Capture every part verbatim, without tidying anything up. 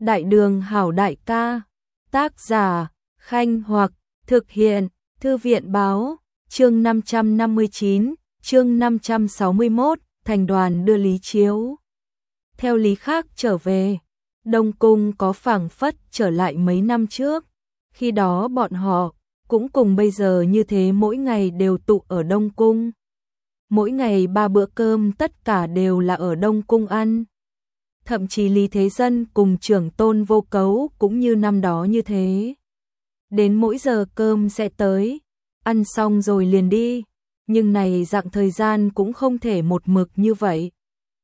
Đại đường hảo đại ca, tác giả, Khanh Hoặc, thực hiện, Thư viện báo, chương năm trăm năm mươi chín, chương năm trăm sáu mươi mốt, thành đoàn đưa Lý Chiếu. Theo Lý Khác trở về, Đông Cung có phảng phất trở lại mấy năm trước, khi đó bọn họ cũng cùng bây giờ như thế mỗi ngày đều tụ ở Đông Cung. Mỗi ngày ba bữa cơm tất cả đều là ở Đông Cung ăn. Thậm chí Lý Thế Dân cùng trưởng tôn Vô Cấu cũng như năm đó như thế. Đến mỗi giờ cơm sẽ tới, ăn xong rồi liền đi, nhưng này dạng thời gian cũng không thể một mực như vậy.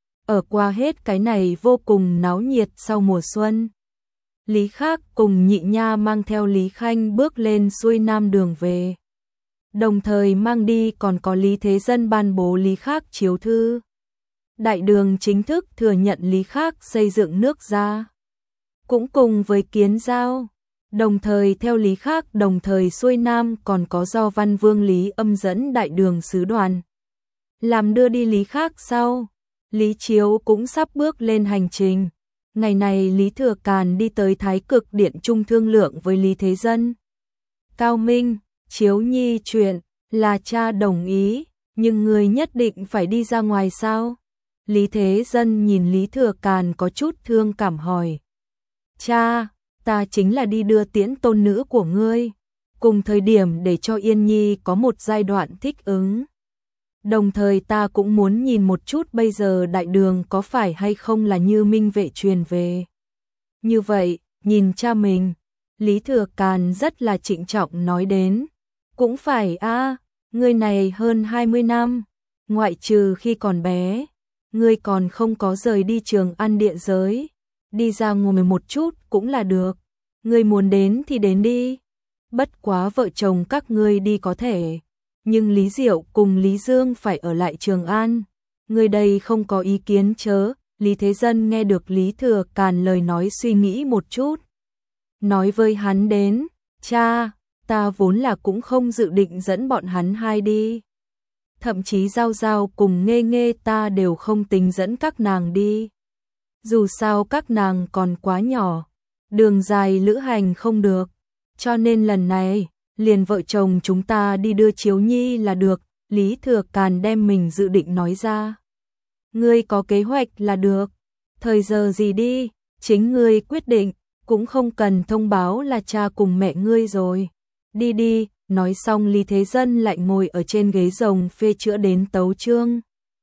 Ở qua hết cái này vô cùng náo nhiệt sau mùa xuân. Lý Khác cùng Nhị Nha mang theo Lý Khanh bước lên xuôi nam đường về. Đồng thời mang đi còn có Lý Thế Dân ban bố Lý Khác chiếu thư. Đại đường chính thức thừa nhận Lý Khác xây dựng nước ra. Cũng cùng với Kiến Giao, đồng thời theo Lý Khác đồng thời xuôi nam còn có do Văn Vương Lý Âm dẫn đại đường sứ đoàn. Làm đưa đi Lý Khác sau, Lý Chiếu cũng sắp bước lên hành trình. Ngày này Lý Thừa Càn đi tới Thái Cực Điện Trung thương lượng với Lý Thế Dân. Cao Minh, Chiếu Nhi chuyện là cha đồng ý, nhưng người nhất định phải đi ra ngoài sao? Lý Thế Dân nhìn Lý Thừa Càn có chút thương cảm hỏi. Cha, ta chính là đi đưa tiễn tôn nữ của ngươi, cùng thời điểm để cho Yên Nhi có một giai đoạn thích ứng. Đồng thời ta cũng muốn nhìn một chút bây giờ đại đường có phải hay không là như Minh Vệ truyền về. Như vậy, nhìn cha mình, Lý Thừa Càn rất là trịnh trọng nói đến. Cũng phải a, ngươi này hơn hai mươi năm, ngoại trừ khi còn bé, ngươi còn không có rời đi Trường An địa giới, đi ra ngồi một chút cũng là được, ngươi muốn đến thì đến đi. Bất quá vợ chồng các ngươi đi có thể, nhưng Lý Diệu cùng Lý Dương phải ở lại Trường An, ngươi đây không có ý kiến chớ? Lý Thế Dân nghe được Lý Thừa Càn lời nói suy nghĩ một chút. Nói với hắn đến, cha, ta vốn là cũng không dự định dẫn bọn hắn hai đi. Thậm chí Giao Giao cùng Nghê Nghê ta đều không tính dẫn các nàng đi. Dù sao các nàng còn quá nhỏ, đường dài lữ hành không được, cho nên lần này, liền vợ chồng chúng ta đi đưa Chiếu Nhi là được. Lý Thừa Càn đem mình dự định nói ra. Ngươi có kế hoạch là được, thời giờ gì đi, chính ngươi quyết định, cũng không cần thông báo là cha cùng mẹ ngươi rồi. Đi đi, nói xong Lý Thế Dân lại ngồi ở trên ghế rồng phê chữa đến tấu chương.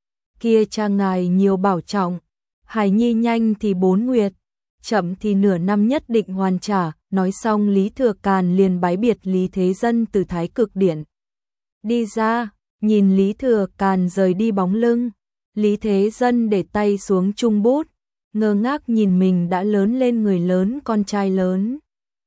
Kia cha ngài nhiều bảo trọng, Hải Nhi nhanh thì bốn nguyệt, chậm thì nửa năm nhất định hoàn trả. Nói xong Lý Thừa Càn liền bái biệt Lý Thế Dân từ Thái Cực Điện. Đi ra, nhìn Lý Thừa Càn rời đi bóng lưng, Lý Thế Dân để tay xuống chung bút, ngơ ngác nhìn mình đã lớn lên người lớn con trai lớn.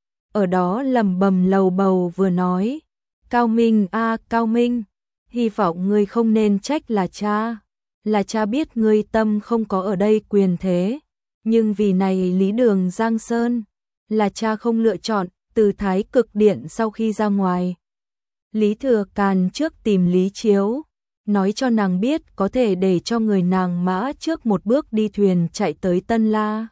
Ở đó lầm bầm lầu bầu vừa nói, Cao Minh a à, Cao Minh, hy vọng ngươi không nên trách là cha, là cha biết ngươi tâm không có ở đây quyền thế, nhưng vì này Lý Đường Giang Sơn, là cha không lựa chọn. Từ Thái Cực Điện sau khi ra ngoài, Lý Thừa Càn trước tìm Lý Chiếu, nói cho nàng biết có thể để cho người nàng mã trước một bước đi thuyền chạy tới Tân La.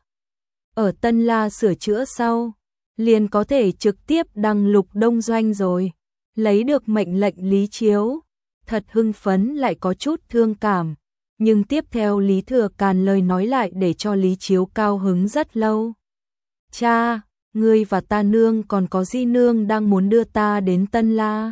Ở Tân La sửa chữa sau, liền có thể trực tiếp đăng lục đông doanh rồi. Lấy được mệnh lệnh Lý Chiếu, thật hưng phấn lại có chút thương cảm, nhưng tiếp theo Lý Thừa Càn lời nói lại để cho Lý Chiếu cao hứng rất lâu. Cha, ngươi và ta nương còn có Di nương đang muốn đưa ta đến Tân La.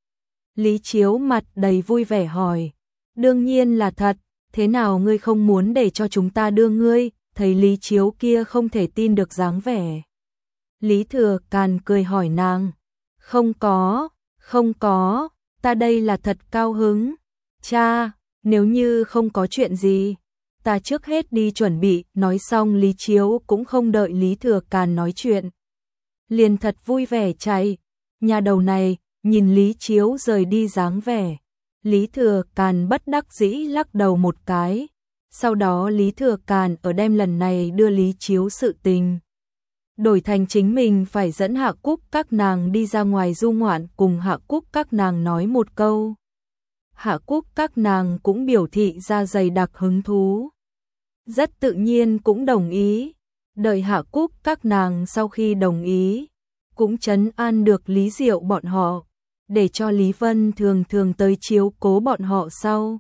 Lý Chiếu mặt đầy vui vẻ hỏi, đương nhiên là thật, thế nào ngươi không muốn để cho chúng ta đưa ngươi? Thấy Lý Chiếu kia không thể tin được dáng vẻ, Lý Thừa Càn cười hỏi nàng, không có, không có, ta đây là thật cao hứng. Cha, nếu như không có chuyện gì, ta trước hết đi chuẩn bị. Nói xong Lý Chiếu cũng không đợi Lý Thừa Càn nói chuyện, liền thật vui vẻ chạy. Nhà đầu này, nhìn Lý Chiếu rời đi dáng vẻ, Lý Thừa Càn bất đắc dĩ lắc đầu một cái. Sau đó Lý Thừa Càn ở đêm lần này đưa Lý Chiếu sự tình đổi thành chính mình phải dẫn Hạ Cúc các nàng đi ra ngoài du ngoạn, cùng Hạ Cúc các nàng nói một câu. Hạ Cúc các nàng cũng biểu thị ra dày đặc hứng thú, rất tự nhiên cũng đồng ý. Đợi Hạ Cúc các nàng sau khi đồng ý, cũng trấn an được Lý Diệu bọn họ, để cho Lý Vân thường thường tới chiếu cố bọn họ sau.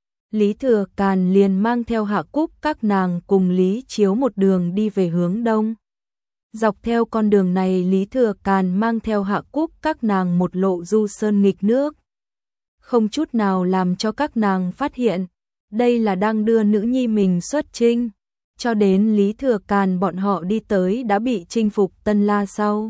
Lý Thừa Càn liền mang theo Hạ Cúc các nàng cùng Lý Chiếu một đường đi về hướng đông. Dọc theo con đường này Lý Thừa Càn mang theo Hạ Cúc các nàng một lộ du sơn nghịch nước. Không chút nào làm cho các nàng phát hiện, đây là đang đưa nữ nhi mình xuất chinh. Cho đến Lý Thừa Càn bọn họ đi tới đã bị chinh phục Tân La sau.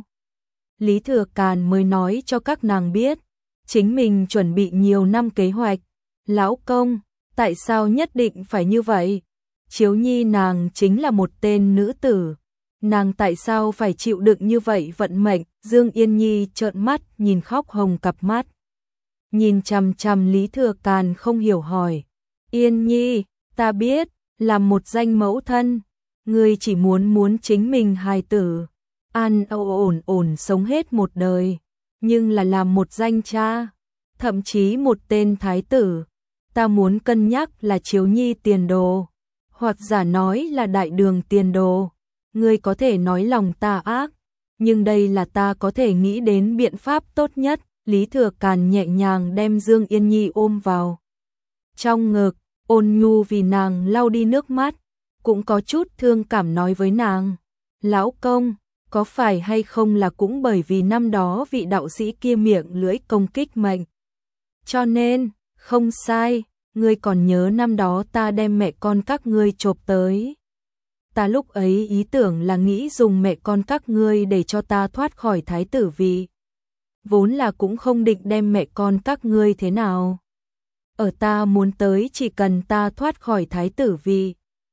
Lý Thừa Càn mới nói cho các nàng biết, chính mình chuẩn bị nhiều năm kế hoạch. Lão công, tại sao nhất định phải như vậy? Chiếu Nhi nàng chính là một tên nữ tử. Nàng tại sao phải chịu đựng như vậy vận mệnh? Dương Yên Nhi trợn mắt nhìn khóc hồng cặp mắt. Nhìn chằm chằm Lý Thừa Càn không hiểu hỏi. Yên Nhi, ta biết, làm một danh mẫu thân, ngươi chỉ muốn muốn chính mình hài tử, an ổn ổn sống hết một đời. Nhưng là làm một danh cha, thậm chí một tên thái tử, ta muốn cân nhắc là Chiếu Nhi tiền đồ, hoặc giả nói là đại đường tiền đồ. Ngươi có thể nói lòng ta ác, nhưng đây là ta có thể nghĩ đến biện pháp tốt nhất. Lý Thừa Càn nhẹ nhàng đem Dương Yên Nhi ôm vào trong ngực, ôn nhu vì nàng lau đi nước mắt, cũng có chút thương cảm nói với nàng. Lão công, có phải hay không là cũng bởi vì năm đó vị đạo sĩ kia miệng lưỡi công kích mệnh. Cho nên, không sai, ngươi còn nhớ năm đó ta đem mẹ con các ngươi chộp tới. Ta lúc ấy ý tưởng là nghĩ dùng mẹ con các ngươi để cho ta thoát khỏi thái tử vị. Vốn là cũng không định đem mẹ con các ngươi thế nào. Ở ta muốn tới chỉ cần ta thoát khỏi thái tử vị,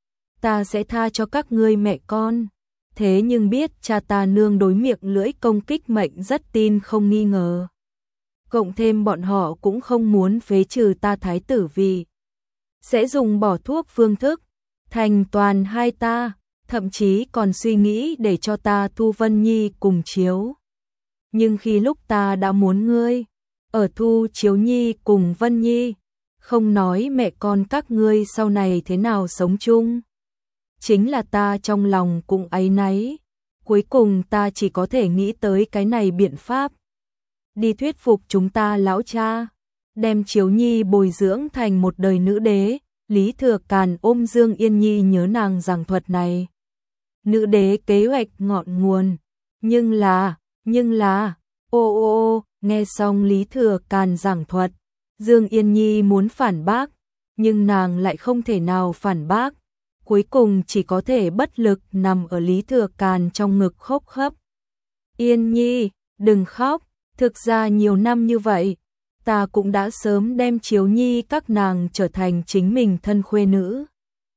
ta sẽ tha cho các ngươi mẹ con. Thế nhưng biết cha ta nương đối miệng lưỡi công kích mệnh rất tin không nghi ngờ. Cộng thêm bọn họ cũng không muốn phế trừ ta thái tử vị, sẽ dùng bỏ thuốc phương thức thành toàn hai ta, thậm chí còn suy nghĩ để cho ta thu Vân Nhi cùng Chiếu. Nhưng khi lúc ta đã muốn ngươi ở thu Chiếu Nhi cùng Vân Nhi, không nói mẹ con các ngươi sau này thế nào sống chung, chính là ta trong lòng cũng áy náy. Cuối cùng ta chỉ có thể nghĩ tới cái này biện pháp, đi thuyết phục chúng ta lão cha, đem Chiếu Nhi bồi dưỡng thành một đời nữ đế. Lý Thừa Càn ôm Dương Yên Nhi nhớ nàng giảng thuật này. Nữ đế kế hoạch ngọn nguồn, nhưng là, nhưng là, ô ô ô, nghe xong Lý Thừa Càn giảng thuật, Dương Yên Nhi muốn phản bác, nhưng nàng lại không thể nào phản bác, cuối cùng chỉ có thể bất lực nằm ở Lý Thừa Càn trong ngực khóc khóc. Yên Nhi, đừng khóc, thực ra nhiều năm như vậy, ta cũng đã sớm đem Chiếu Nhi các nàng trở thành chính mình thân khuê nữ.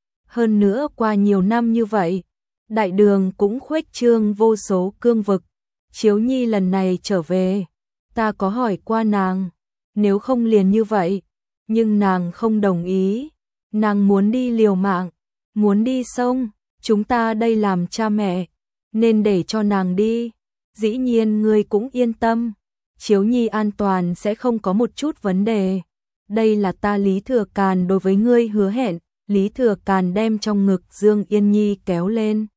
Hơn nữa qua nhiều năm như vậy, đại đường cũng khuếch trương vô số cương vực. Chiếu Nhi lần này trở về, ta có hỏi qua nàng, nếu không liền như vậy, nhưng nàng không đồng ý, nàng muốn đi liều mạng, muốn đi sông, chúng ta đây làm cha mẹ, nên để cho nàng đi. Dĩ nhiên ngươi cũng yên tâm, Chiếu Nhi an toàn sẽ không có một chút vấn đề. Đây là ta Lý Thừa Càn đối với ngươi hứa hẹn. Lý Thừa Càn đem trong ngực Dương Yên Nhi kéo lên,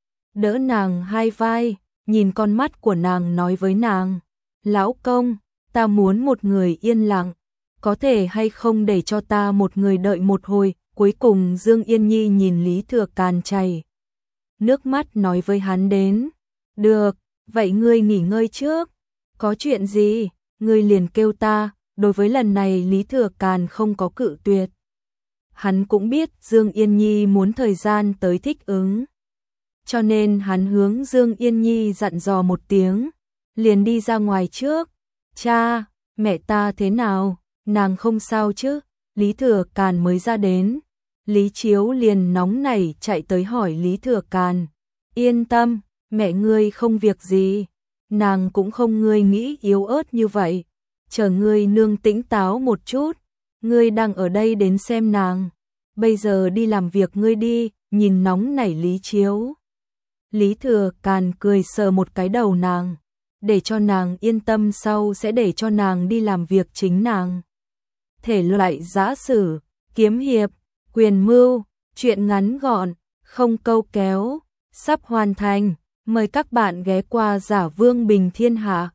đỡ nàng hai vai, nhìn con mắt của nàng nói với nàng. Lão công, ta muốn một người yên lặng, có thể hay không để cho ta một người đợi một hồi. Cuối cùng Dương Yên Nhi nhìn Lý Thừa Càn chảy nước mắt nói với hắn đến. Được, vậy ngươi nghỉ ngơi trước, có chuyện gì, ngươi liền kêu ta. Đối với lần này Lý Thừa Càn không có cự tuyệt. Hắn cũng biết Dương Yên Nhi muốn thời gian tới thích ứng, cho nên hắn hướng Dương Yên Nhi dặn dò một tiếng, liền đi ra ngoài trước. Cha, mẹ ta thế nào, nàng không sao chứ? Lý Thừa Càn mới ra đến, Lý Chiếu liền nóng nảy chạy tới hỏi Lý Thừa Càn. Yên tâm, mẹ ngươi không việc gì, nàng cũng không ngươi nghĩ yếu ớt như vậy, chờ ngươi nương tĩnh táo một chút, ngươi đang ở đây đến xem nàng, bây giờ đi làm việc ngươi đi. Nhìn nóng nảy Lý Chiếu, Lý Thừa Càn cười sờ một cái đầu nàng, để cho nàng yên tâm sau sẽ để cho nàng đi làm việc chính nàng. Thể loại giã sử, kiếm hiệp, quyền mưu, chuyện ngắn gọn, không câu kéo, sắp hoàn thành. Mời các bạn ghé qua Giả Vương Bình Thiên Hạ.